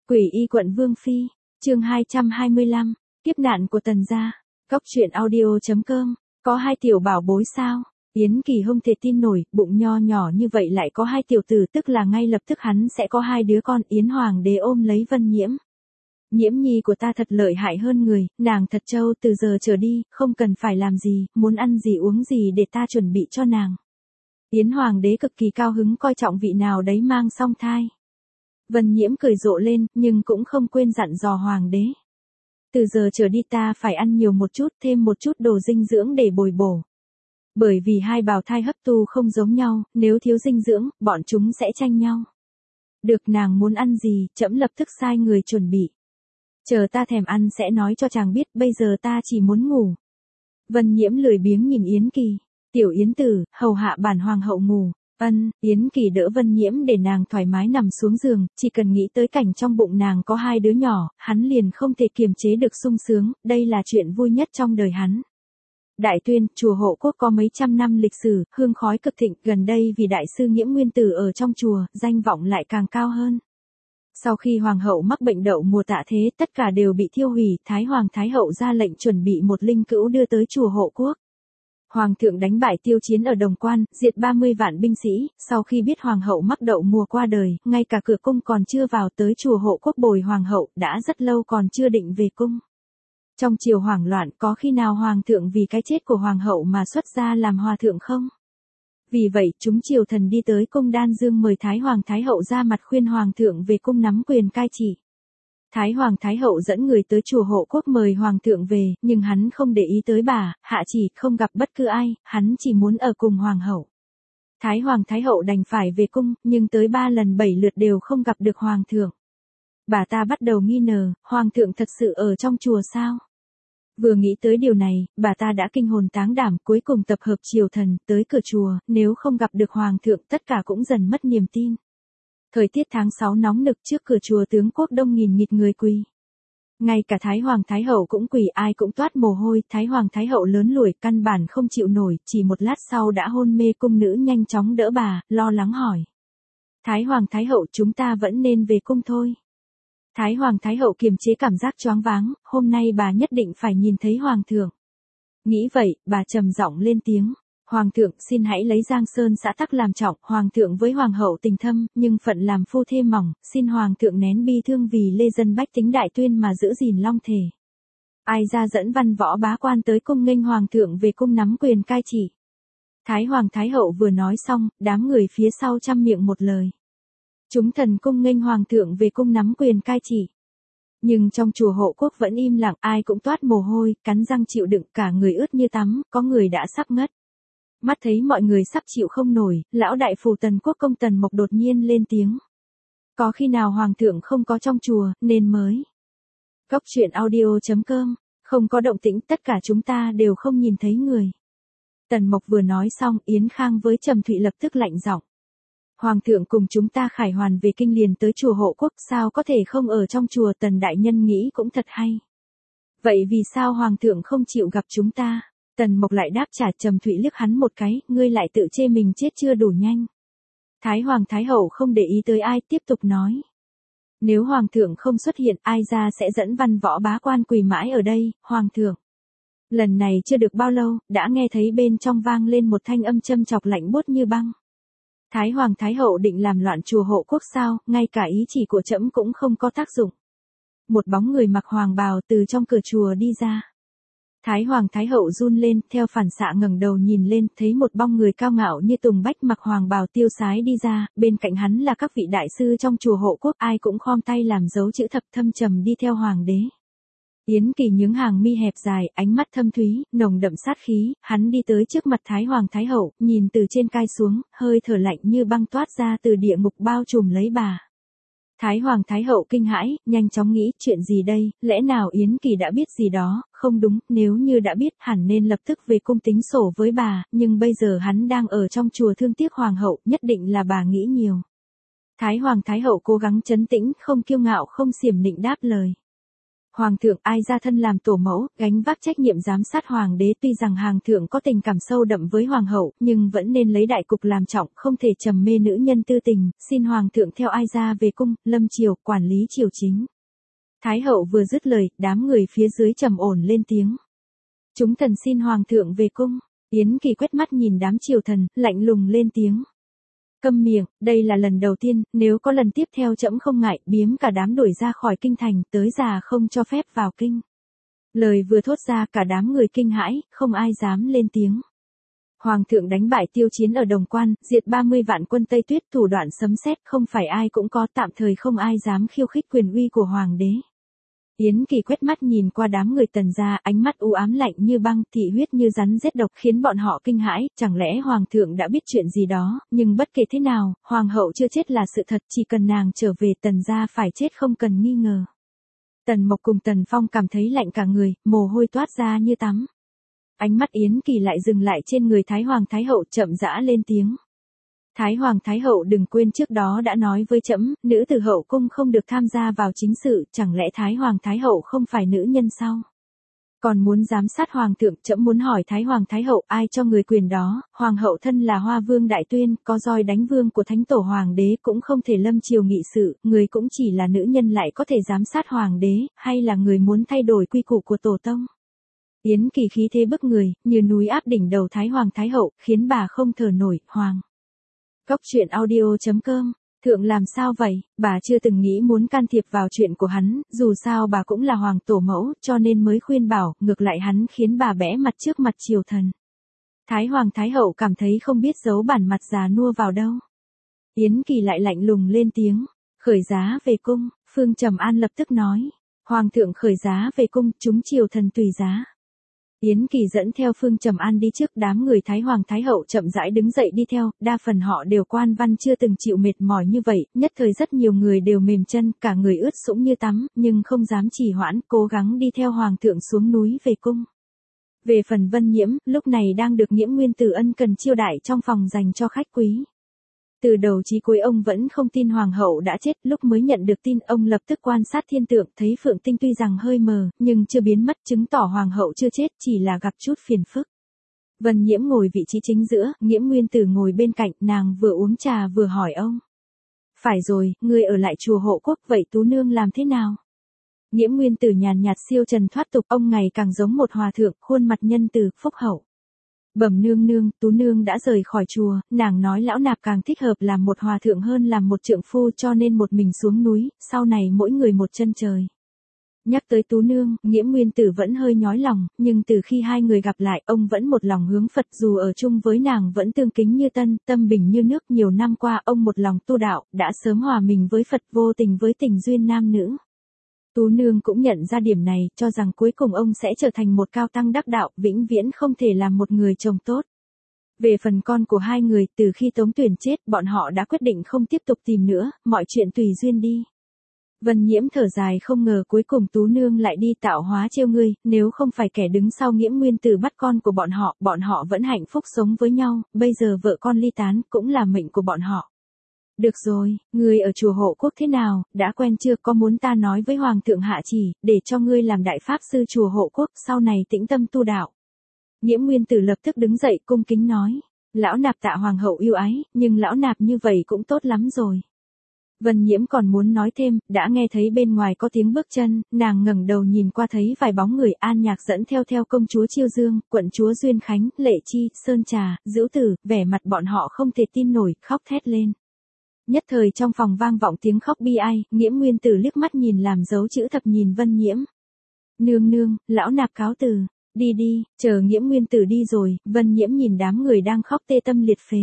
Quỷ y quận Vương Phi, chương 225, kiếp nạn của Tần gia. Góc truyện audio.com, có hai tiểu bảo bối sao? Yến Kỳ không thể tin nổi, bụng nho nhỏ như vậy lại có hai tiểu tử, tức là ngay lập tức hắn sẽ có hai đứa con. Yến Hoàng đế ôm lấy Vân Nhiễm. Nhiễm nhi của ta thật lợi hại hơn người, nàng thật trâu, từ giờ trở đi, không cần phải làm gì, muốn ăn gì uống gì để ta chuẩn bị cho nàng. Yến Hoàng đế cực kỳ cao hứng, coi trọng vị nào đấy mang song thai. Vân Nhiễm cười rộ lên, nhưng cũng không quên dặn dò Hoàng đế. Từ giờ trở đi ta phải ăn nhiều một chút, thêm một chút đồ dinh dưỡng để bồi bổ. Bởi vì hai bào thai hấp thu không giống nhau, nếu thiếu dinh dưỡng, bọn chúng sẽ tranh nhau. Được, nàng muốn ăn gì, trẫm lập tức sai người chuẩn bị. Chờ ta thèm ăn sẽ nói cho chàng biết, bây giờ ta chỉ muốn ngủ. Vân Nhiễm lười biếng nhìn Yến Kỳ. Tiểu Yến tử, hầu hạ bản hoàng hậu ngủ. Yến Kỳ đỡ Vân Nhiễm để nàng thoải mái nằm xuống giường, chỉ cần nghĩ tới cảnh trong bụng nàng có hai đứa nhỏ, hắn liền không thể kiềm chế được sung sướng, đây là chuyện vui nhất trong đời hắn. Đại Tuyên, chùa Hộ Quốc có mấy trăm năm lịch sử, hương khói cực thịnh, gần đây vì đại sư Nghiễm Nguyên Tử ở trong chùa, danh vọng lại càng cao hơn. Sau khi hoàng hậu mắc bệnh đậu mùa tạ thế, tất cả đều bị thiêu hủy, Thái Hoàng Thái Hậu ra lệnh chuẩn bị một linh cữu đưa tới chùa Hộ Quốc. Hoàng thượng đánh bại tiêu chiến ở Đồng Quan, diệt 30 vạn binh sĩ, sau khi biết hoàng hậu mắc đậu mùa qua đời, ngay cả cửa cung còn chưa vào, tới chùa Hộ Quốc bồi hoàng hậu, đã rất lâu còn chưa định về cung. Trong triều hoảng loạn, có khi nào hoàng thượng vì cái chết của hoàng hậu mà xuất gia làm hòa thượng không? Vì vậy, chúng triều thần đi tới cung Đan Dương mời Thái Hoàng Thái Hậu ra mặt khuyên hoàng thượng về cung nắm quyền cai trị. Thái Hoàng Thái Hậu dẫn người tới chùa Hộ Quốc mời hoàng thượng về, nhưng hắn không để ý tới bà, hạ chỉ không gặp bất cứ ai, hắn chỉ muốn ở cùng hoàng hậu. Thái Hoàng Thái Hậu đành phải về cung, nhưng tới 3 lần 7 lượt đều không gặp được hoàng thượng. Bà ta bắt đầu nghi ngờ, hoàng thượng thật sự ở trong chùa sao? Vừa nghĩ tới điều này, bà ta đã kinh hồn táng đảm, cuối cùng tập hợp triều thần, tới cửa chùa, nếu không gặp được hoàng thượng tất cả cũng dần mất niềm tin. Thời tiết tháng 6 nóng nực, trước cửa chùa Tướng Quốc đông nghìn nghịt người quỳ. Ngay cả Thái Hoàng Thái Hậu cũng quỳ, ai cũng toát mồ hôi, Thái Hoàng Thái Hậu lớn lùi, căn bản không chịu nổi, chỉ một lát sau đã hôn mê. Cung nữ nhanh chóng đỡ bà, lo lắng hỏi. Thái Hoàng Thái Hậu, chúng ta vẫn nên về cung thôi. Thái Hoàng Thái Hậu kiềm chế cảm giác choáng váng, hôm nay bà nhất định phải nhìn thấy hoàng thượng. Nghĩ vậy, bà trầm giọng lên tiếng. Hoàng thượng, xin hãy lấy Giang Sơn xã tắc làm trọng, hoàng thượng với hoàng hậu tình thâm, nhưng phận làm phu thê mỏng, xin hoàng thượng nén bi thương vì lê dân bách tính Đại Tuyên mà giữ gìn long thể. Ai ra dẫn văn võ bá quan tới cung nghênh hoàng thượng về cung nắm quyền cai trị. Thái Hoàng Thái Hậu vừa nói xong, đám người phía sau chăm miệng một lời. Chúng thần cung nghênh hoàng thượng về cung nắm quyền cai trị. Nhưng trong chùa Hộ Quốc vẫn im lặng, ai cũng toát mồ hôi, cắn răng chịu đựng, cả người ướt như tắm, có người đã sắp ngất. Mắt thấy mọi người sắp chịu không nổi, lão đại phù Tần Quốc công Tần Mộc đột nhiên lên tiếng. Có khi nào hoàng thượng không có trong chùa, nên mới. Góc truyện audio.com, không có động tĩnh, tất cả chúng ta đều không nhìn thấy người. Tần Mộc vừa nói xong, Yến Khang với Trầm Thụy lập tức lạnh giọng. Hoàng thượng cùng chúng ta khải hoàn về kinh liền tới chùa Hộ Quốc, sao có thể không ở trong chùa? Tần đại nhân nghĩ cũng thật hay. Vậy vì sao hoàng thượng không chịu gặp chúng ta? Tần Mộc lại đáp trả. Trầm Thụy liếc hắn một cái, ngươi lại tự chê mình chết chưa đủ nhanh. Thái Hoàng Thái Hậu không để ý tới ai, tiếp tục nói. Nếu hoàng thượng không xuất hiện, ai ra sẽ dẫn văn võ bá quan quỳ mãi ở đây, hoàng thượng. Lần này chưa được bao lâu, đã nghe thấy bên trong vang lên một thanh âm châm chọc lạnh buốt như băng. Thái Hoàng Thái Hậu định làm loạn chùa Hộ Quốc sao? Ngay cả ý chỉ của trẫm cũng không có tác dụng. Một bóng người mặc hoàng bào từ trong cửa chùa đi ra. Thái Hoàng Thái Hậu run lên, theo phản xạ ngẩng đầu nhìn lên, thấy một bóng người cao ngạo như tùng bách mặc hoàng bào tiêu sái đi ra, bên cạnh hắn là các vị đại sư trong chùa Hộ Quốc, ai cũng khom tay làm dấu chữ thập, thâm trầm đi theo hoàng đế. Yến Kỳ nhướng hàng mi hẹp dài, ánh mắt thâm thúy, nồng đậm sát khí, hắn đi tới trước mặt Thái Hoàng Thái Hậu, nhìn từ trên cai xuống, hơi thở lạnh như băng toát ra từ địa ngục bao trùm lấy bà. Thái Hoàng Thái Hậu kinh hãi, nhanh chóng nghĩ, chuyện gì đây, lẽ nào Yến Kỳ đã biết gì đó? Không đúng, nếu như đã biết, hẳn nên lập tức về cung tính sổ với bà, nhưng bây giờ hắn đang ở trong chùa thương tiếc hoàng hậu, nhất định là bà nghĩ nhiều. Thái Hoàng Thái Hậu cố gắng trấn tĩnh, không kiêu ngạo không xiểm nịnh đáp lời. Hoàng thượng ai ra thân làm tổ mẫu, gánh vác trách nhiệm giám sát hoàng đế, tuy rằng hoàng thượng có tình cảm sâu đậm với hoàng hậu, nhưng vẫn nên lấy đại cục làm trọng, không thể trầm mê nữ nhân tư tình, xin hoàng thượng theo ai ra về cung, lâm triều, quản lý triều chính. Thái hậu vừa dứt lời, đám người phía dưới trầm ổn lên tiếng. Chúng thần xin hoàng thượng về cung. Yến Kỳ quét mắt nhìn đám triều thần, lạnh lùng lên tiếng. Câm miệng, đây là lần đầu tiên, nếu có lần tiếp theo trẫm không ngại, biếm cả đám đuổi ra khỏi kinh thành, tới già không cho phép vào kinh. Lời vừa thốt ra cả đám người kinh hãi, không ai dám lên tiếng. Hoàng thượng đánh bại Tiêu Chiến ở Đồng Quan, diệt 30 vạn quân Tây Tuyết, thủ đoạn sấm sét, không phải ai cũng có, tạm thời không ai dám khiêu khích quyền uy của hoàng đế. Yến Kỳ quét mắt nhìn qua đám người Tần gia, ánh mắt u ám lạnh như băng, thị huyết như rắn rết độc, khiến bọn họ kinh hãi, chẳng lẽ hoàng thượng đã biết chuyện gì đó, nhưng bất kể thế nào, hoàng hậu chưa chết là sự thật, chỉ cần nàng trở về Tần gia phải chết không cần nghi ngờ. Tần Mộc cùng Tần Phong cảm thấy lạnh cả người, mồ hôi toát ra như tắm. Ánh mắt Yến Kỳ lại dừng lại trên người Thái Hoàng Thái Hậu, chậm rãi lên tiếng. Thái Hoàng Thái Hậu đừng quên trước đó đã nói với trẫm, nữ từ hậu cung không được tham gia vào chính sự, chẳng lẽ Thái Hoàng Thái Hậu không phải nữ nhân sao? Còn muốn giám sát Hoàng thượng, trẫm muốn hỏi Thái Hoàng Thái Hậu ai cho người quyền đó, Hoàng hậu thân là Hoa Vương Đại Tuyên, có roi đánh vương của Thánh Tổ Hoàng đế cũng không thể lâm triều nghị sự, người cũng chỉ là nữ nhân lại có thể giám sát Hoàng đế, hay là người muốn thay đổi quy củ của Tổ Tông? Yến Kỳ khí thế bức người, như núi áp đỉnh đầu Thái Hoàng Thái Hậu, khiến bà không thở nổi, Hoàng. Góc truyện audio.com, thượng làm sao vậy, bà chưa từng nghĩ muốn can thiệp vào chuyện của hắn, dù sao bà cũng là hoàng tổ mẫu, cho nên mới khuyên bảo, ngược lại hắn khiến bà bẽ mặt trước mặt triều thần. Thái Hoàng Thái Hậu cảm thấy không biết giấu bản mặt già nua vào đâu. Yến Kỳ lại lạnh lùng lên tiếng, khởi giá về cung, Phương Trầm An lập tức nói, Hoàng thượng khởi giá về cung, chúng triều thần tùy giá. Yến Kỳ dẫn theo Phương Trầm An đi trước, đám người Thái Hoàng Thái Hậu chậm rãi đứng dậy đi theo, đa phần họ đều quan văn chưa từng chịu mệt mỏi như vậy, nhất thời rất nhiều người đều mềm chân, cả người ướt sũng như tắm, nhưng không dám trì hoãn, cố gắng đi theo Hoàng thượng xuống núi về cung. Về phần Vân Nhiễm, lúc này đang được Nhiễm Nguyên Tử ân cần chiêu đãi trong phòng dành cho khách quý. Từ đầu chí cuối ông vẫn không tin hoàng hậu đã chết, lúc mới nhận được tin ông lập tức quan sát thiên tượng, thấy Phượng Tinh tuy rằng hơi mờ, nhưng chưa biến mất, chứng tỏ hoàng hậu chưa chết, chỉ là gặp chút phiền phức. Vân Nhiễm ngồi vị trí chính giữa, Nhiễm Nguyên Tử ngồi bên cạnh, nàng vừa uống trà vừa hỏi ông. Phải rồi, ngươi ở lại chùa Hộ Quốc, vậy Tú Nương làm thế nào? Nhiễm Nguyên Tử nhàn nhạt siêu trần thoát tục, ông ngày càng giống một hòa thượng, khuôn mặt nhân từ, phúc hậu. Bẩm nương nương, Tú nương đã rời khỏi chùa, nàng nói lão nạp càng thích hợp làm một hòa thượng hơn làm một trượng phu, cho nên một mình xuống núi, sau này mỗi người một chân trời. Nhắc tới Tú nương, Nhiễm Nguyên Tử vẫn hơi nhói lòng, nhưng từ khi hai người gặp lại, ông vẫn một lòng hướng Phật, dù ở chung với nàng vẫn tương kính như tân, tâm bình như nước. Nhiều năm qua ông một lòng tu đạo, đã sớm hòa mình với Phật, vô tình với tình duyên nam nữ. Tú nương cũng nhận ra điểm này, cho rằng cuối cùng ông sẽ trở thành một cao tăng đắc đạo, vĩnh viễn không thể làm một người chồng tốt. Về phần con của hai người, từ khi Tống Tuyển chết, bọn họ đã quyết định không tiếp tục tìm nữa, mọi chuyện tùy duyên đi. Vân Nhiễm thở dài, không ngờ cuối cùng Tú nương lại đi tạo hóa trêu ngươi, nếu không phải kẻ đứng sau Nhiễm Nguyên Tử bắt con của bọn họ vẫn hạnh phúc sống với nhau, bây giờ vợ con ly tán, cũng là mệnh của bọn họ. Được rồi, ngươi ở chùa Hộ Quốc thế nào, đã quen chưa, có muốn ta nói với Hoàng thượng hạ chỉ, để cho ngươi làm đại pháp sư chùa Hộ Quốc, sau này tĩnh tâm tu đạo. Nhiễm Nguyên Tử lập tức đứng dậy cung kính nói, lão nạp tạ Hoàng hậu yêu ái, nhưng lão nạp như vậy cũng tốt lắm rồi. Vân Nhiễm còn muốn nói thêm, đã nghe thấy bên ngoài có tiếng bước chân, nàng ngẩng đầu nhìn qua thấy vài bóng người, An Nhạc dẫn theo công chúa Chiêu Dương, quận chúa Duyên Khánh, Lệ Chi, Sơn Trà, Dữu Tử, vẻ mặt bọn họ không thể tin nổi, khóc thét lên. Nhất thời trong phòng vang vọng tiếng khóc bi ai, Nhiễm Nguyên Tử liếc mắt nhìn làm dấu chữ thập nhìn Vân Nhiễm. Nương nương, lão nạp cáo từ, đi đi, chờ Nhiễm Nguyên Tử đi rồi, Vân Nhiễm nhìn đám người đang khóc tê tâm liệt phế.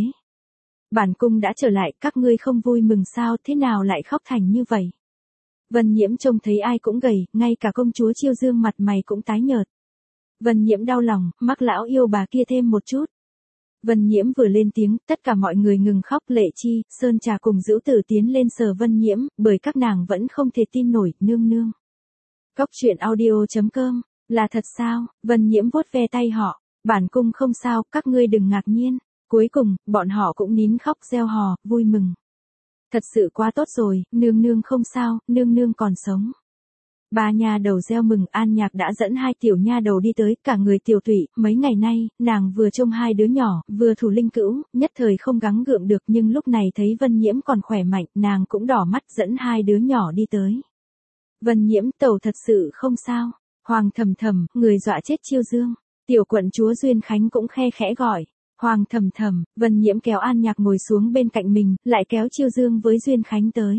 Bản cung đã trở lại, các ngươi không vui mừng sao, thế nào lại khóc thành như vậy? Vân Nhiễm trông thấy ai cũng gầy, ngay cả công chúa Chiêu Dương mặt mày cũng tái nhợt. Vân Nhiễm đau lòng, mắc lão yêu bà kia thêm một chút. Vân Nhiễm vừa lên tiếng, tất cả mọi người ngừng khóc. Lệ Chi, Sơn Trà cùng Dữu Tử tiến lên sờ Vân Nhiễm, bởi các nàng vẫn không thể tin nổi, nương nương. Góc truyện audio.com, là thật sao? Vân Nhiễm vuốt ve tay họ, bản cung không sao, các ngươi đừng ngạc nhiên. Cuối cùng, bọn họ cũng nín khóc reo hò, vui mừng. Thật sự quá tốt rồi, nương nương không sao, nương nương còn sống. Ba nha đầu reo mừng, An Nhạc đã dẫn hai tiểu nha đầu đi tới, cả người tiểu tụy, mấy ngày nay, nàng vừa trông hai đứa nhỏ, vừa thủ linh cữu, nhất thời không gắng gượng được, nhưng lúc này thấy Vân Nhiễm còn khỏe mạnh, nàng cũng đỏ mắt dẫn hai đứa nhỏ đi tới. Vân Nhiễm, tẩu thật sự không sao. Hoàng Thầm Thầm, người dọa chết Chiêu Dương. Tiểu quận chúa Duyên Khánh cũng khe khẽ gọi. Hoàng Thầm Thầm, Vân Nhiễm kéo An Nhạc ngồi xuống bên cạnh mình, lại kéo Chiêu Dương với Duyên Khánh tới.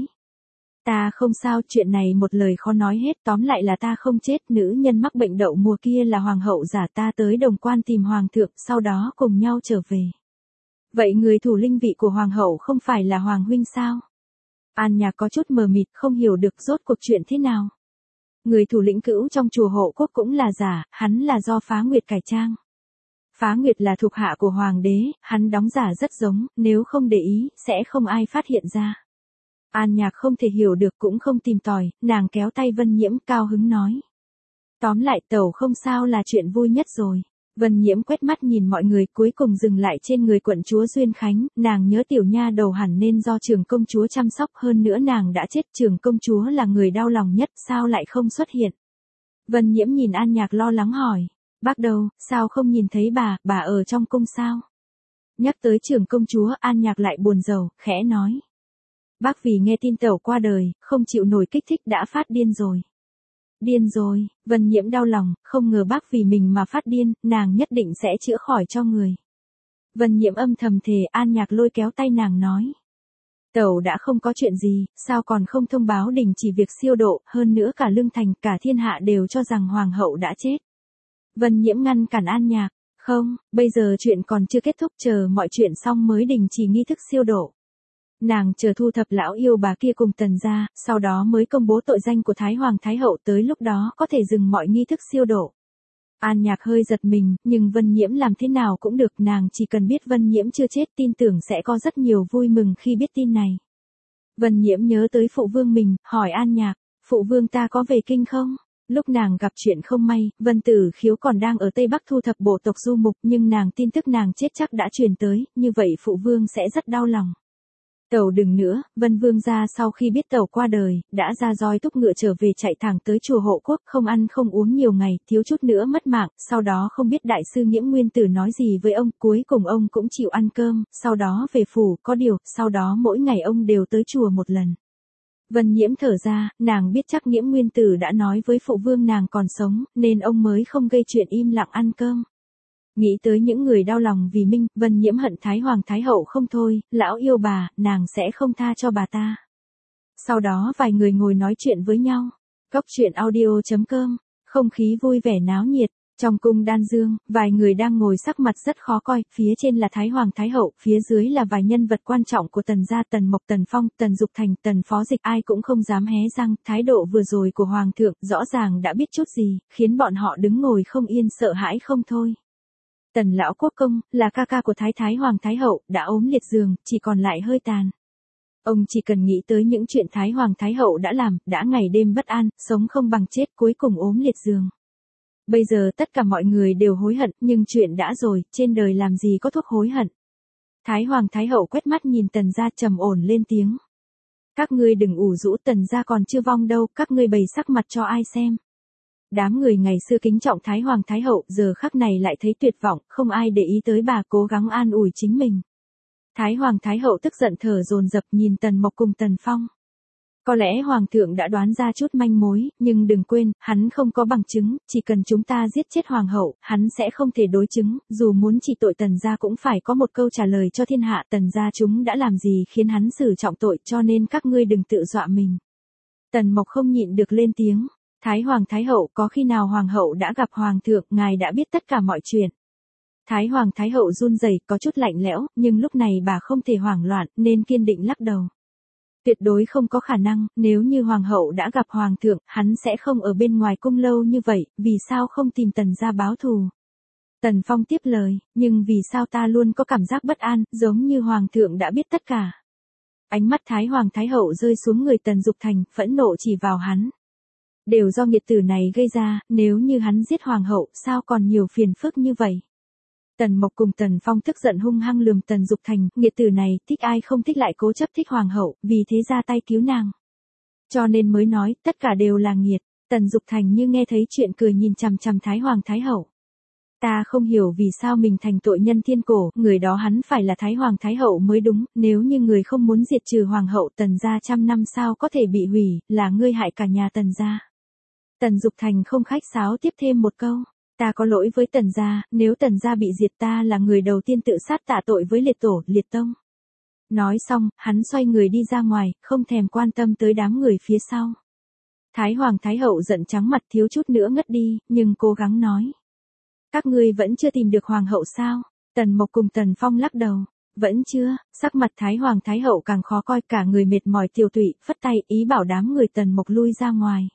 Ta không sao, chuyện này một lời khó nói hết, tóm lại là ta không chết, nữ nhân mắc bệnh đậu mùa kia là hoàng hậu giả, ta tới Đồng Quan tìm hoàng thượng, sau đó cùng nhau trở về. Vậy người thủ linh vị của hoàng hậu không phải là hoàng huynh sao? An Nhạc có chút mờ mịt, không hiểu được rốt cuộc chuyện thế nào. Người thủ lĩnh cữu trong chùa Hộ Quốc cũng là giả, hắn là do Phá Nguyệt cải trang. Phá Nguyệt là thuộc hạ của hoàng đế, hắn đóng giả rất giống, nếu không để ý, sẽ không ai phát hiện ra. An Nhạc không thể hiểu được cũng không tìm tòi, nàng kéo tay Vân Nhiễm cao hứng nói. Tóm lại tẩu không sao là chuyện vui nhất rồi. Vân Nhiễm quét mắt nhìn mọi người cuối cùng dừng lại trên người quận chúa Duyên Khánh, nàng nhớ tiểu nha đầu hẳn nên do Trường công chúa chăm sóc, hơn nữa nàng đã chết, Trường công chúa là người đau lòng nhất, sao lại không xuất hiện. Vân Nhiễm nhìn An Nhạc lo lắng hỏi, bác đâu, sao không nhìn thấy bà ở trong cung sao? Nhắc tới Trường công chúa, An Nhạc lại buồn rầu, khẽ nói. Bác vì nghe tin tẩu qua đời, không chịu nổi kích thích đã phát điên rồi. Điên rồi, Vân Nhiễm đau lòng, không ngờ bác vì mình mà phát điên, nàng nhất định sẽ chữa khỏi cho người. Vân Nhiễm âm thầm thề, An Nhạc lôi kéo tay nàng nói. Tẩu đã không có chuyện gì, sao còn không thông báo đình chỉ việc siêu độ, hơn nữa cả Lương Thành, cả thiên hạ đều cho rằng hoàng hậu đã chết. Vân Nhiễm ngăn cản An Nhạc, không, bây giờ chuyện còn chưa kết thúc, chờ mọi chuyện xong mới đình chỉ nghi thức siêu độ. Nàng chờ thu thập lão yêu bà kia cùng Tần gia, sau đó mới công bố tội danh của Thái Hoàng Thái Hậu, tới lúc đó có thể dừng mọi nghi thức siêu độ. An Nhạc hơi giật mình, nhưng Vân Nhiễm làm thế nào cũng được, nàng chỉ cần biết Vân Nhiễm chưa chết, tin tưởng sẽ có rất nhiều vui mừng khi biết tin này. Vân Nhiễm nhớ tới phụ vương mình, hỏi An Nhạc, phụ vương ta có về kinh không? Lúc nàng gặp chuyện không may, Vân Tử Khiếu còn đang ở Tây Bắc thu thập bộ tộc du mục, nhưng nàng tin tức nàng chết chắc đã truyền tới, như vậy phụ vương sẽ rất đau lòng. Tẩu đừng nữa, Vân Vương gia sau khi biết tẩu qua đời, đã ra roi túc ngựa trở về, chạy thẳng tới chùa Hộ Quốc, không ăn không uống nhiều ngày, thiếu chút nữa mất mạng, sau đó không biết đại sư Nghiễm Nguyên Tử nói gì với ông, cuối cùng ông cũng chịu ăn cơm, sau đó về phủ, có điều, sau đó mỗi ngày ông đều tới chùa một lần. Vân Nhiễm thở ra, nàng biết chắc Nghiễm Nguyên Tử đã nói với phụ vương nàng còn sống, nên ông mới không gây chuyện im lặng ăn cơm. Nghĩ tới những người đau lòng vì Minh, Vân Nhiễm hận Thái Hoàng Thái Hậu không thôi, lão yêu bà, nàng sẽ không tha cho bà ta. Sau đó vài người ngồi nói chuyện với nhau. Cốc truyện audio.com, không khí vui vẻ náo nhiệt. Trong cung Đan Dương, vài người đang ngồi sắc mặt rất khó coi, phía trên là Thái Hoàng Thái Hậu, phía dưới là vài nhân vật quan trọng của Tần gia, Tần Mộc, Tần Phong, Tần Dục Thành, Tần Phó Dịch, ai cũng không dám hé răng, thái độ vừa rồi của Hoàng thượng, rõ ràng đã biết chút gì, khiến bọn họ đứng ngồi không yên, sợ hãi không thôi. Tần Lão Quốc Công, là ca ca của Thái Hoàng Thái Hậu, đã ốm liệt giường, chỉ còn lại hơi tàn. Ông chỉ cần nghĩ tới những chuyện Thái Hoàng Thái Hậu đã làm, đã ngày đêm bất an, sống không bằng chết, cuối cùng ốm liệt giường. Bây giờ tất cả mọi người đều hối hận, nhưng chuyện đã rồi, trên đời làm gì có thuốc hối hận. Thái Hoàng Thái Hậu quét mắt nhìn Tần gia trầm ổn lên tiếng. Các ngươi đừng ủ rũ, Tần gia còn chưa vong đâu, các ngươi bày sắc mặt cho ai xem. Đám người ngày xưa kính trọng Thái Hoàng Thái Hậu, giờ khắc này lại thấy tuyệt vọng, không ai để ý tới bà, cố gắng an ủi chính mình. Thái Hoàng Thái Hậu tức giận thở dồn dập nhìn Tần Mộc cùng Tần Phong. Có lẽ Hoàng thượng đã đoán ra chút manh mối, nhưng đừng quên, hắn không có bằng chứng, chỉ cần chúng ta giết chết Hoàng hậu, hắn sẽ không thể đối chứng, dù muốn trị tội Tần gia cũng phải có một câu trả lời cho thiên hạ, Tần gia chúng đã làm gì khiến hắn xử trọng tội, cho nên các ngươi đừng tự dọa mình. Tần Mộc không nhịn được lên tiếng. Thái Hoàng Thái Hậu, có khi nào Hoàng hậu đã gặp Hoàng thượng, ngài đã biết tất cả mọi chuyện. Thái Hoàng Thái Hậu run rẩy, có chút lạnh lẽo, nhưng lúc này bà không thể hoảng loạn, nên kiên định lắc đầu. Tuyệt đối không có khả năng, nếu như Hoàng hậu đã gặp Hoàng thượng, hắn sẽ không ở bên ngoài cung lâu như vậy, vì sao không tìm Tần gia báo thù. Tần Phong tiếp lời, nhưng vì sao ta luôn có cảm giác bất an, giống như Hoàng thượng đã biết tất cả. Ánh mắt Thái Hoàng Thái Hậu rơi xuống người Tần Dục Thành, phẫn nộ chỉ vào hắn. Đều do nghiệt tử này gây ra, nếu như hắn giết Hoàng hậu, sao còn nhiều phiền phức như vậy. Tần Mộc cùng Tần Phong tức giận hung hăng lườm Tần Dục Thành, nghiệt tử này, thích ai không thích lại cố chấp thích Hoàng hậu, vì thế ra tay cứu nàng. Cho nên mới nói, tất cả đều là nghiệt. Tần Dục Thành như nghe thấy chuyện cười nhìn chằm chằm Thái Hoàng Thái Hậu. Ta không hiểu vì sao mình thành tội nhân thiên cổ, người đó hắn phải là Thái Hoàng Thái Hậu mới đúng, nếu như người không muốn diệt trừ Hoàng hậu Tần gia 100 năm sao có thể bị hủy, là ngươi hại cả nhà Tần gia. Tần Dục Thành không khách sáo tiếp thêm một câu, ta có lỗi với Tần gia, nếu Tần gia bị diệt ta là người đầu tiên tự sát tạ tội với liệt tổ, liệt tông. Nói xong, hắn xoay người đi ra ngoài, không thèm quan tâm tới đám người phía sau. Thái Hoàng Thái Hậu giận trắng mặt thiếu chút nữa ngất đi, nhưng cố gắng nói. Các ngươi vẫn chưa tìm được Hoàng hậu sao? Tần Mộc cùng Tần Phong lắc đầu. Vẫn chưa, sắc mặt Thái Hoàng Thái Hậu càng khó coi, cả người mệt mỏi tiều tụy, phất tay ý bảo đám người Tần Mộc lui ra ngoài.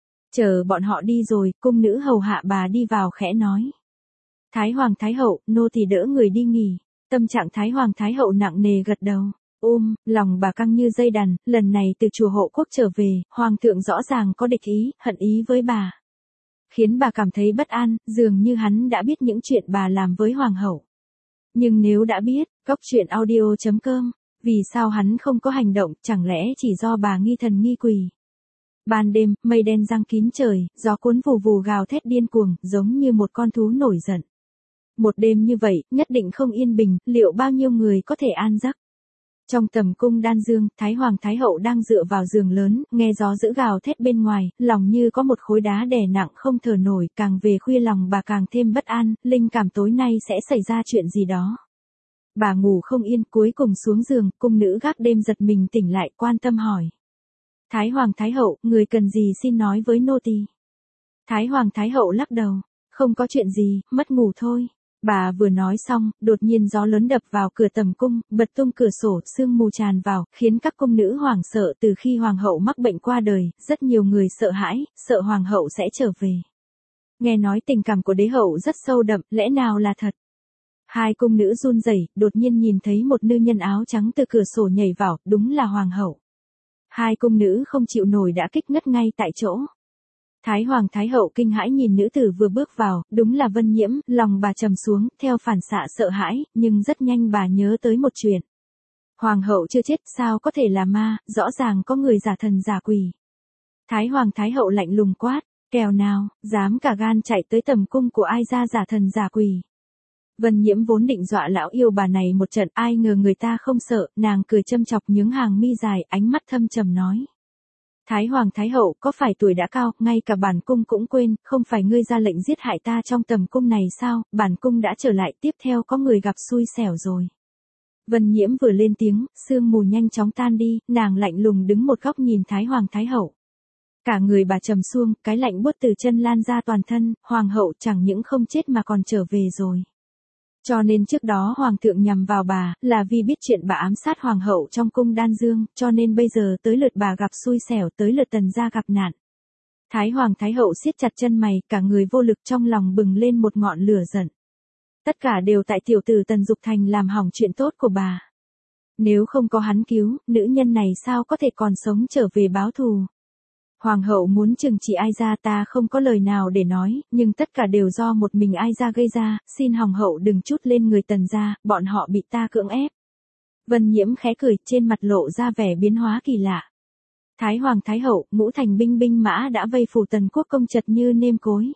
Chờ bọn họ đi rồi, cung nữ hầu hạ bà đi vào khẽ nói. Thái Hoàng Thái Hậu, nô tỳ đỡ người đi nghỉ. Tâm trạng Thái Hoàng Thái Hậu nặng nề gật đầu. Lòng bà căng như dây đàn, lần này từ chùa Hộ Quốc trở về, Hoàng thượng rõ ràng có địch ý, hận ý với bà. Khiến bà cảm thấy bất an, dường như hắn đã biết những chuyện bà làm với Hoàng hậu. Nhưng nếu đã biết, coctruyện.audio.com, vì sao hắn không có hành động, chẳng lẽ chỉ do bà nghi thần nghi quỷ. Ban đêm, mây đen giăng kín trời, gió cuốn vù vù gào thét điên cuồng, giống như một con thú nổi giận. Một đêm như vậy, nhất định không yên bình, liệu bao nhiêu người có thể an giấc? Trong tầm cung Đan Dương, Thái Hoàng Thái Hậu đang dựa vào giường lớn, nghe gió dữ gào thét bên ngoài, lòng như có một khối đá đè nặng không thở nổi, càng về khuya lòng bà càng thêm bất an, linh cảm tối nay sẽ xảy ra chuyện gì đó. Bà ngủ không yên, cuối cùng xuống giường, cung nữ gác đêm giật mình tỉnh lại, quan tâm hỏi. Thái Hoàng Thái Hậu, người cần gì xin nói với nô tỳ. Thái Hoàng Thái Hậu lắc đầu, không có chuyện gì, mất ngủ thôi. Bà vừa nói xong, đột nhiên gió lớn đập vào cửa tầm cung, bật tung cửa sổ, sương mù tràn vào, khiến các cung nữ hoảng sợ. Từ khi Hoàng hậu mắc bệnh qua đời, rất nhiều người sợ hãi, sợ Hoàng hậu sẽ trở về. Nghe nói tình cảm của đế hậu rất sâu đậm, lẽ nào là thật? Hai cung nữ run rẩy, đột nhiên nhìn thấy một nữ nhân áo trắng từ cửa sổ nhảy vào, đúng là Hoàng hậu. Hai cung nữ không chịu nổi đã kích ngất ngay tại chỗ. Thái Hoàng Thái Hậu kinh hãi nhìn nữ tử vừa bước vào, đúng là Vân Nhiễm, lòng bà trầm xuống, theo phản xạ sợ hãi, nhưng rất nhanh bà nhớ tới một chuyện. Hoàng hậu chưa chết, sao có thể là ma, rõ ràng có người giả thần giả quỷ. Thái Hoàng Thái Hậu lạnh lùng quát, kẻo nào, dám cả gan chạy tới tầm cung của ai ra giả thần giả quỷ. Vân Nhiễm vốn định dọa lão yêu bà này một trận, ai ngờ người ta không sợ, nàng cười châm chọc nhướng hàng mi dài, ánh mắt thâm trầm nói. Thái Hoàng Thái Hậu, có phải tuổi đã cao, ngay cả bản cung cũng quên, không phải ngươi ra lệnh giết hại ta trong tầm cung này sao, bản cung đã trở lại, tiếp theo có người gặp xui xẻo rồi. Vân Nhiễm vừa lên tiếng, sương mù nhanh chóng tan đi, nàng lạnh lùng đứng một góc nhìn Thái Hoàng Thái Hậu. Cả người bà trầm xuống, cái lạnh buốt từ chân lan ra toàn thân, Hoàng hậu chẳng những không chết mà còn trở về rồi. Cho nên trước đó Hoàng thượng nhằm vào bà, là vì biết chuyện bà ám sát Hoàng hậu trong cung Đan Dương, cho nên bây giờ tới lượt bà gặp xui xẻo, tới lượt Tần gia gặp nạn. Thái Hoàng Thái Hậu siết chặt chân mày, cả người vô lực, trong lòng bừng lên một ngọn lửa giận. Tất cả đều tại tiểu tử Tần Dục Thành làm hỏng chuyện tốt của bà. Nếu không có hắn cứu, nữ nhân này sao có thể còn sống trở về báo thù. Hoàng hậu muốn trừng trị ai ra ta không có lời nào để nói, nhưng tất cả đều do một mình ai ra gây ra, xin Hoàng hậu đừng trút lên người Tần gia, bọn họ bị ta cưỡng ép. Vân Nhiễm khẽ cười, trên mặt lộ ra vẻ biến hóa kỳ lạ. Thái Hoàng Thái Hậu, ngũ thành binh mã đã vây phủ Tần quốc công chật như nêm cối.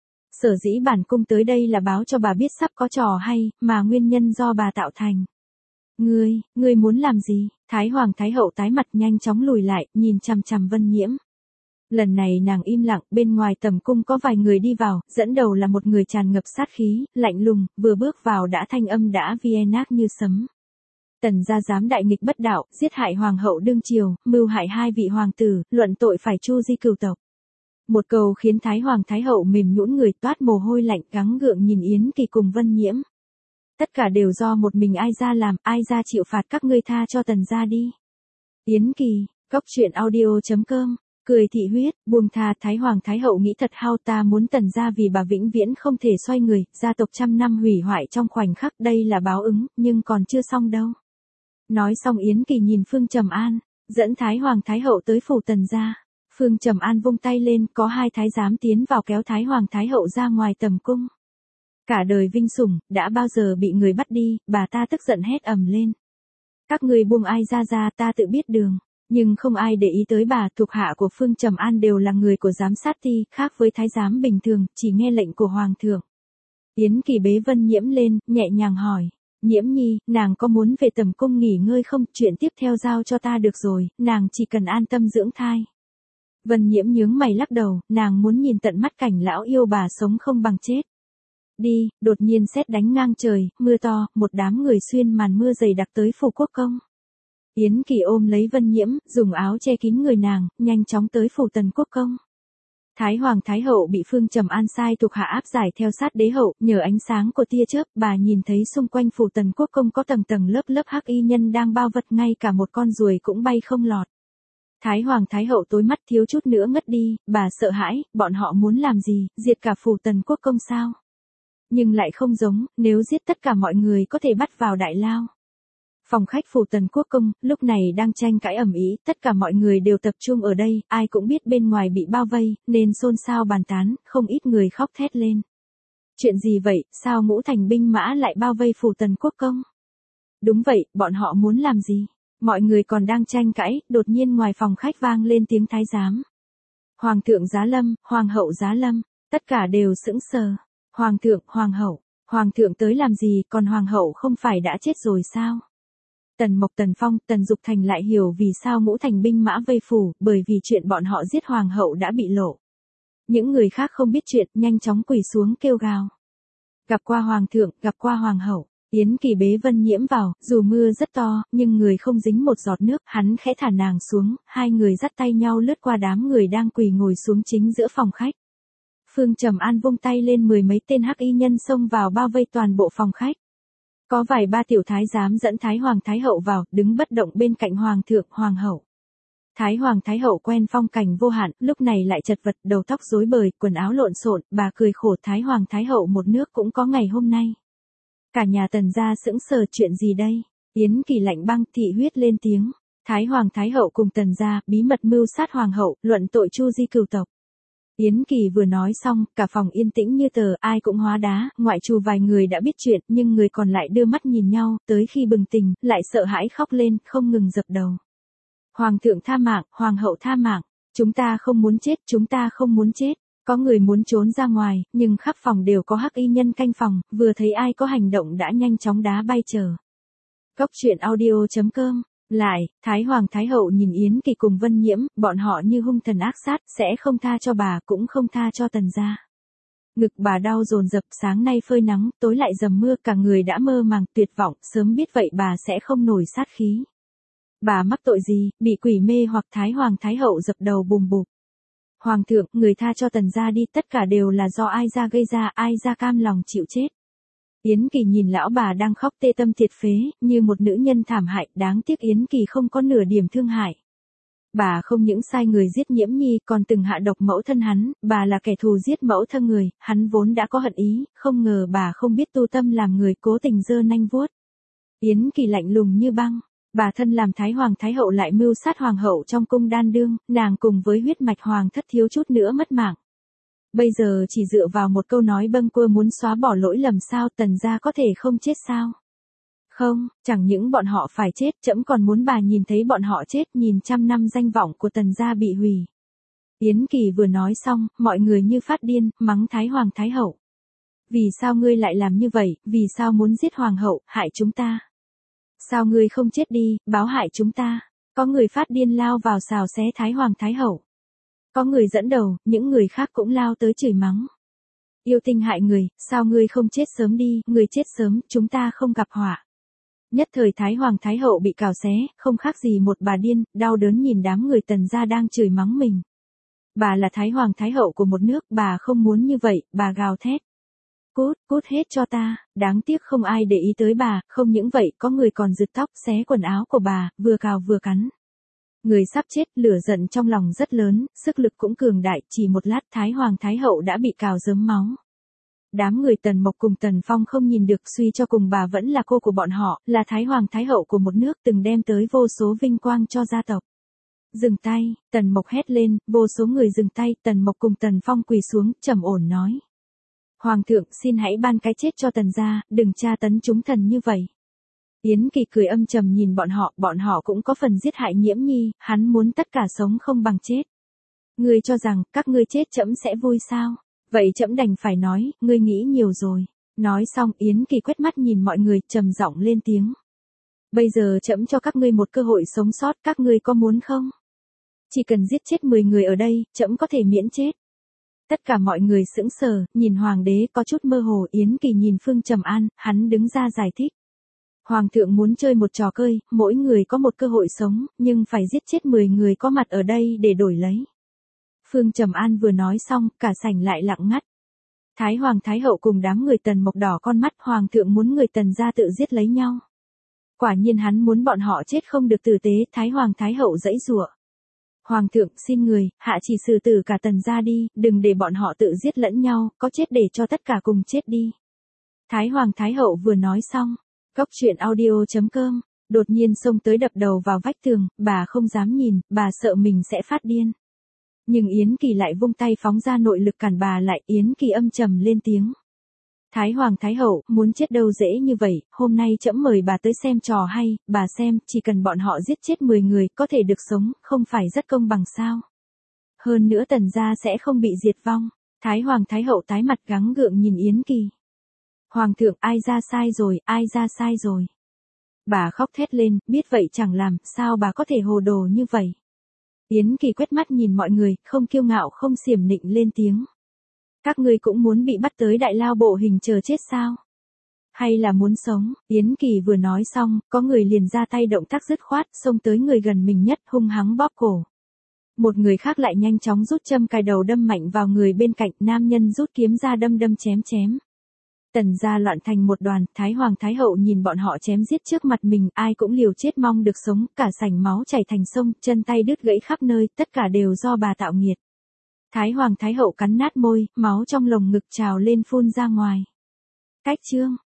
Sở dĩ bản cung tới đây là báo cho bà biết sắp có trò hay, mà nguyên nhân do bà tạo thành. Ngươi muốn làm gì? Thái Hoàng Thái Hậu tái mặt nhanh chóng lùi lại, nhìn chằm chằm Vân Nhiễm. Lần này nàng im lặng, bên ngoài tầm cung có vài người đi vào, dẫn đầu là một người tràn ngập sát khí, lạnh lùng, vừa bước vào đã thanh âm đã vienác như sấm. Tần gia dám đại nghịch bất đạo, giết hại hoàng hậu đương triều, mưu hại hai vị hoàng tử, luận tội phải chu di cửu tộc. Một câu khiến Thái Hoàng Thái Hậu mềm nhũn người, toát mồ hôi lạnh, gắng gượng nhìn Yến Kỳ cùng Vân Nhiễm. Tất cả đều do một mình ai ra làm, ai ra chịu phạt các ngươi, tha cho Tần gia đi. Yến Kỳ, coctruyện.audio.com. Cười thị huyết, buông tha. Thái Hoàng Thái Hậu nghĩ thật hao, ta muốn Tần gia vì bà vĩnh viễn không thể xoay người, gia tộc 100 năm hủy hoại trong khoảnh khắc, đây là báo ứng, nhưng còn chưa xong đâu. Nói xong Yến Kỳ nhìn Phương Trầm An, dẫn Thái Hoàng Thái Hậu tới phủ Tần gia. Phương Trầm An vung tay lên, có hai thái giám tiến vào kéo Thái Hoàng Thái Hậu ra ngoài tầm cung. Cả đời vinh sủng, đã bao giờ bị người bắt đi, bà ta tức giận hét ầm lên. Các ngươi buông ai ra, ta tự biết đường. Nhưng không ai để ý tới bà, thuộc hạ của Phương Trầm An đều là người của giám sát ty, khác với thái giám bình thường, chỉ nghe lệnh của Hoàng thượng. Yến Kỳ bế Vân Nhiễm lên, nhẹ nhàng hỏi. Nhiễm nhi, nàng có muốn về tầm cung nghỉ ngơi không? Chuyện tiếp theo giao cho ta được rồi, nàng chỉ cần an tâm dưỡng thai. Vân Nhiễm nhướng mày lắc đầu, nàng muốn nhìn tận mắt cảnh lão yêu bà sống không bằng chết. Đi, đột nhiên sét đánh ngang trời, mưa to, một đám người xuyên màn mưa dày đặc tới phủ quốc công. Yến Kỳ ôm lấy Vân Nhiễm, dùng áo che kín người nàng, nhanh chóng tới phủ Tần quốc công. Thái Hoàng Thái Hậu bị Phương Trầm An sai thuộc hạ áp giải theo sát đế hậu, nhờ ánh sáng của tia chớp, bà nhìn thấy xung quanh phủ Tần quốc công có tầng tầng lớp lớp hắc y nhân đang bao vây, ngay cả một con ruồi cũng bay không lọt. Thái Hoàng Thái Hậu tối mắt thiếu chút nữa ngất đi, bà sợ hãi, bọn họ muốn làm gì, diệt cả phủ Tần quốc công sao? Nhưng lại không giống, nếu giết tất cả mọi người có thể bắt vào đại lao. Phòng khách phủ Tần quốc công, lúc này đang tranh cãi ầm ĩ, tất cả mọi người đều tập trung ở đây, ai cũng biết bên ngoài bị bao vây, nên xôn xao bàn tán, không ít người khóc thét lên. Chuyện gì vậy, sao ngũ thành binh mã lại bao vây phủ Tần quốc công? Đúng vậy, bọn họ muốn làm gì? Mọi người còn đang tranh cãi, đột nhiên ngoài phòng khách vang lên tiếng thái giám. Hoàng thượng giá lâm, hoàng hậu giá lâm, tất cả đều sững sờ. Hoàng thượng, hoàng thượng tới làm gì, còn hoàng hậu không phải đã chết rồi sao? Tần Mộc, Tần Phong, Tần Dục Thành lại hiểu vì sao ngũ thành binh mã vây phủ, bởi vì chuyện bọn họ giết hoàng hậu đã bị lộ. Những người khác không biết chuyện, nhanh chóng quỳ xuống kêu gào. Gặp qua hoàng thượng, gặp qua hoàng hậu. Yến Kỳ bế Vân Nhiễm vào, dù mưa rất to, nhưng người không dính một giọt nước, hắn khẽ thả nàng xuống, hai người dắt tay nhau lướt qua đám người đang quỳ ngồi xuống chính giữa phòng khách. Phương Trầm An vung tay lên, mười mấy tên hắc y nhân xông vào bao vây toàn bộ phòng khách. Có vài ba tiểu thái giám dẫn Thái Hoàng Thái Hậu vào, đứng bất động bên cạnh Hoàng thượng, Hoàng hậu. Thái Hoàng Thái Hậu quen phong cảnh vô hạn, lúc này lại chật vật, đầu tóc rối bời, quần áo lộn xộn, bà cười khổ, Thái Hoàng Thái Hậu một nước cũng có ngày hôm nay. Cả nhà Tần gia sững sờ, chuyện gì đây? Yến Kỳ lạnh băng, thị huyết lên tiếng. Thái Hoàng Thái Hậu cùng Tần gia bí mật mưu sát hoàng hậu, luận tội chu di cửu tộc. Yến Kỳ vừa nói xong, cả phòng yên tĩnh như tờ, ai cũng hóa đá, ngoại trừ vài người đã biết chuyện, nhưng người còn lại đưa mắt nhìn nhau, tới khi bừng tỉnh, lại sợ hãi khóc lên, không ngừng dập đầu. Hoàng thượng tha mạng, hoàng hậu tha mạng, chúng ta không muốn chết, chúng ta không muốn chết. Có người muốn trốn ra ngoài, nhưng khắp phòng đều có hắc y nhân canh phòng, vừa thấy ai có hành động đã nhanh chóng đá bay chờ. Cốc truyện audio.com. Lại, Thái Hoàng Thái Hậu nhìn Yến Kỳ cùng Vân Nhiễm, bọn họ như hung thần ác sát, sẽ không tha cho bà, cũng không tha cho Tần gia. Ngực bà đau dồn dập, sáng nay phơi nắng, tối lại dầm mưa, cả người đã mơ màng, tuyệt vọng, sớm biết vậy bà sẽ không nổi sát khí. Bà mắc tội gì, bị quỷ mê hoặc? Thái Hoàng Thái Hậu dập đầu bùm bụp. Hoàng thượng, người tha cho Tần gia đi, tất cả đều là do ai ra gây ra, ai ra cam lòng chịu chết. Yến Kỳ nhìn lão bà đang khóc tê tâm thiệt phế, như một nữ nhân thảm hại, đáng tiếc Yến Kỳ không có nửa điểm thương hại. Bà không những sai người giết Nhiễm nhi, còn từng hạ độc mẫu thân hắn, bà là kẻ thù giết mẫu thân người, hắn vốn đã có hận ý, không ngờ bà không biết tu tâm làm người, cố tình giơ nanh vuốt. Yến Kỳ lạnh lùng như băng. Bà thân làm Thái Hoàng Thái Hậu lại mưu sát hoàng hậu trong cung đan đương, nàng cùng với huyết mạch hoàng thất thiếu chút nữa mất mạng. Bây giờ chỉ dựa vào một câu nói bâng quơ muốn xóa bỏ lỗi lầm sao? Tần gia có thể không chết sao? Không, chẳng những bọn họ phải chết, trẫm còn muốn bà nhìn thấy bọn họ chết, nhìn trăm năm danh vọng của Tần gia bị hủy. Yến Kỳ vừa nói xong, mọi người như phát điên, mắng Thái Hoàng Thái Hậu. Vì sao ngươi lại làm như vậy, vì sao muốn giết hoàng hậu, hại chúng ta? Sao ngươi không chết đi, báo hại chúng ta? Có người phát điên lao vào xào xé Thái Hoàng Thái Hậu. Có người dẫn đầu, những người khác cũng lao tới chửi mắng. Yêu tinh hại người, sao ngươi không chết sớm đi, ngươi chết sớm, chúng ta không gặp họa. Nhất thời Thái Hoàng Thái Hậu bị cào xé, không khác gì một bà điên, đau đớn nhìn đám người Tần gia đang chửi mắng mình. Bà là Thái Hoàng Thái Hậu của một nước, bà không muốn như vậy, bà gào thét. Cút, cút hết cho ta, đáng tiếc không ai để ý tới bà, không những vậy, có người còn giật tóc, xé quần áo của bà, vừa cào vừa cắn. Người sắp chết, lửa giận trong lòng rất lớn, sức lực cũng cường đại, chỉ một lát Thái Hoàng Thái Hậu đã bị cào rớm máu. Đám người Tần Mộc cùng Tần Phong không nhìn được, suy cho cùng bà vẫn là cô của bọn họ, là Thái Hoàng Thái Hậu của một nước, từng đem tới vô số vinh quang cho gia tộc. Dừng tay, Tần Mộc hét lên, vô số người dừng tay, Tần Mộc cùng Tần Phong quỳ xuống, trầm ổn nói. Hoàng thượng, xin hãy ban cái chết cho Tần gia, đừng tra tấn chúng thần như vậy. Yến Kỳ cười âm trầm nhìn bọn họ cũng có phần giết hại Nhiễm Nhi, hắn muốn tất cả sống không bằng chết. Ngươi cho rằng, các ngươi chết trẫm sẽ vui sao? Vậy trẫm đành phải nói, ngươi nghĩ nhiều rồi. Nói xong Yến Kỳ quét mắt nhìn mọi người, trầm giọng lên tiếng. Bây giờ trẫm cho các ngươi một cơ hội sống sót, các ngươi có muốn không? Chỉ cần giết chết 10 người ở đây, trẫm có thể miễn chết. Tất cả mọi người sững sờ, nhìn hoàng đế có chút mơ hồ. Yến Kỳ nhìn Phương Trầm An, hắn đứng ra giải thích. Hoàng thượng muốn chơi một trò chơi, mỗi người có một cơ hội sống, nhưng phải giết chết 10 người có mặt ở đây để đổi lấy. Phương Trầm An vừa nói xong, cả sảnh lại lặng ngắt. Thái Hoàng Thái Hậu cùng đám người Tần mộc đỏ con mắt, Hoàng thượng muốn người Tần gia tự giết lấy nhau. Quả nhiên hắn muốn bọn họ chết không được tử tế. Thái Hoàng Thái Hậu giãy giụa. Hoàng thượng, xin người, hạ chỉ xử tử cả Tần gia đi, đừng để bọn họ tự giết lẫn nhau, có chết để cho tất cả cùng chết đi. Thái Hoàng Thái Hậu vừa nói xong, Cốc truyện audio.com, đột nhiên xông tới đập đầu vào vách tường, bà không dám nhìn, bà sợ mình sẽ phát điên. Nhưng Yến Kỳ lại vung tay phóng ra nội lực cản bà lại. Yến Kỳ âm trầm lên tiếng. Thái Hoàng Thái Hậu, muốn chết đâu dễ như vậy, hôm nay trẫm mời bà tới xem trò hay, bà xem, chỉ cần bọn họ giết chết 10 người, có thể được sống, không phải rất công bằng sao? Hơn nữa Tần gia sẽ không bị diệt vong. Thái Hoàng Thái Hậu tái mặt gắng gượng nhìn Yến Kỳ. Hoàng thượng, ai ra sai rồi, ai ra sai rồi. Bà khóc thét lên, biết vậy chẳng làm, sao bà có thể hồ đồ như vậy? Yến Kỳ quét mắt nhìn mọi người, không kiêu ngạo không xiểm nịnh lên tiếng. Các ngươi cũng muốn bị bắt tới đại lao bộ hình chờ chết sao? Hay là muốn sống? Yến Kỳ vừa nói xong, có người liền ra tay động tác dứt khoát, xông tới người gần mình nhất, hung hăng bóp cổ. Một người khác lại nhanh chóng rút châm cài đầu đâm mạnh vào người bên cạnh, nam nhân rút kiếm ra đâm chém. Tần gia loạn thành một đoàn, Thái Hoàng Thái Hậu nhìn bọn họ chém giết trước mặt mình, ai cũng liều chết mong được sống, cả sảnh máu chảy thành sông, chân tay đứt gãy khắp nơi, tất cả đều do bà tạo nghiệt. Thái Hoàng Thái Hậu cắn nát môi, máu trong lồng ngực trào lên phun ra ngoài. Cách chương